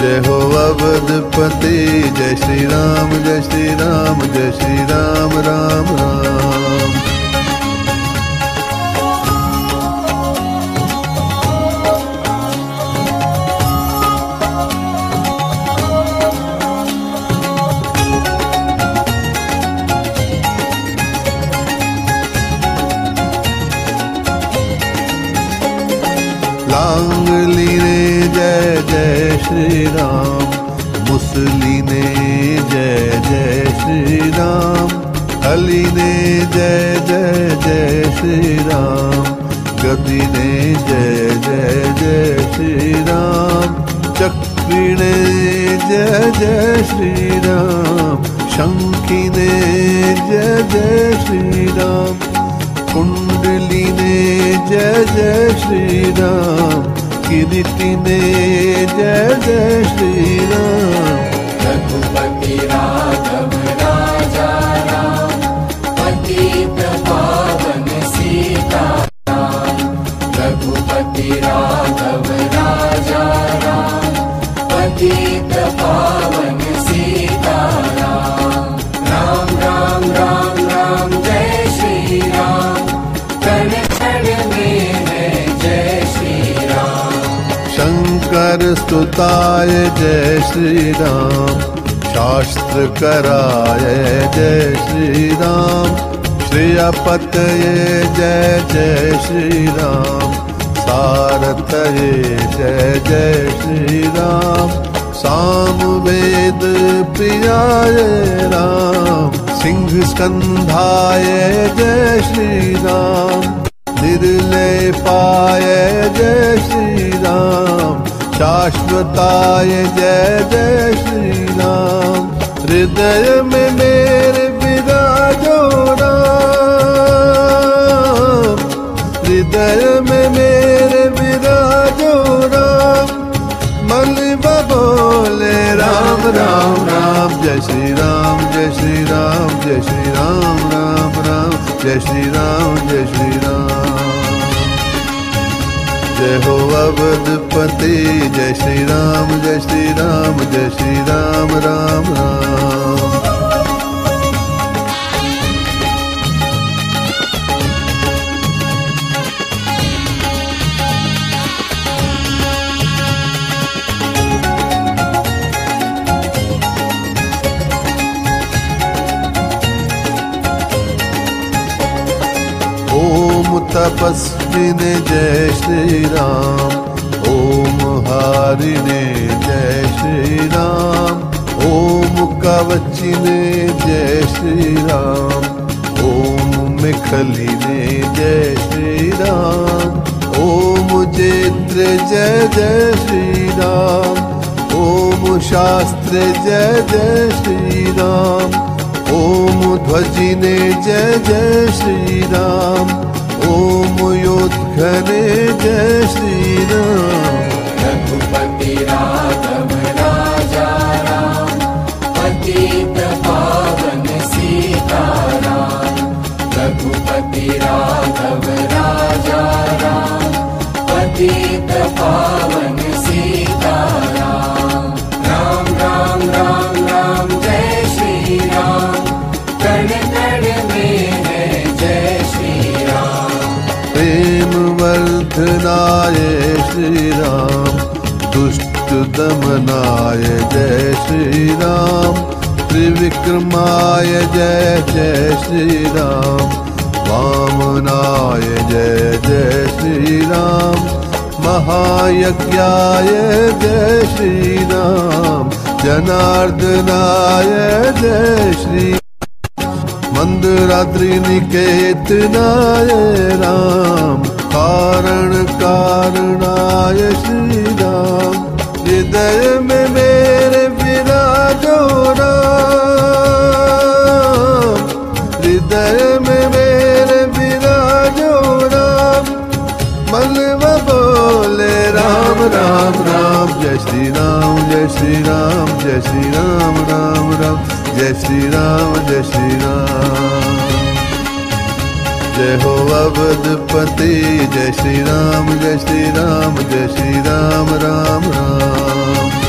जय हो अवधपति, जय श्री राम, जय श्री राम, जय श्री राम, राम राम। लांगली ने जय जय श्री राम, मुसली ने जय जय श्री राम, हली ने जय जय जय श्री राम, गति ने जय जय जय श्री राम, चक्री ने जय जय श्री राम, शंखी ने जय जय श्री राम, कुंडली ने जय जय श्री राम, किरीटी ने जय जय श्री राम। रघुपति राघव राजा राम, पतित पावन सीता राम। रघुपति राघव राजा राम, पतित पावन सीता राम। राम राम राम राम जय श्री राम, कण कण में है जय श्री राम। शंकर स्तुताय जय श्री राम, शास्त्र कराय जय श्री राम, श्रेयपतये जय जय श्री राम, सारथये जय जय श्री राम, सामवेद प्रियाय राम, सिंह स्कंधाय जय श्री राम, निर्लेपाय जय श्री राम, शाश्वताय जय जय श्री राम, हृदय में मेरे विराजो राम, हृदय में मेरे विराजो राम, मन बोले राम राम राम, जय श्री राम, जय श्री राम, जय श्री राम, राम राम, जय श्री राम, जय श्री राम। जय हो अवधपति, जय श्री राम, जय श्री राम, जय श्री राम, राम राम। ओम तपस्विने जय श्री राम, ओम हारिने जय श्री राम, ओम कवचिने जय श्री राम, ओम मेखलिने जय श्री राम, ओम जेत्र जय जय श्री राम, ओम शास्त्र जय जय श्री राम, ओम ध्वजिने जय जय श्री राम, ओम योद्घने जय श्री राम। रघुपति राघव राजा राम, पतित पावन सीता राम। रघुपति राघव राजा राम, पतित पावन सीता राम। राम राम राम राम जय श्री राम, कण कण में है जय श्री राम। प्रेम वर्धनाय श्री राम, दुष्ट दमनाय जय श्री राम, त्रिविक्रमाय जय जय श्री राम, वामनाय जय जय श्री राम, महायज्ञाय जय श्री राम, जनार्दनाय जय श्री, मंदराद्रि निकेतनाय राम, कारण कारणाय श्री राम, हृदय में मेरे विराजो राम, हृदय में मेरे विराजो राम, मन में बोले राम राम राम, जय श्री राम, जय श्री राम, जय श्री राम, राम राम, जय श्री राम, जय श्री राम। जय हो अवधपति, जय श्री राम, जय श्री राम, जय श्री राम, राम राम।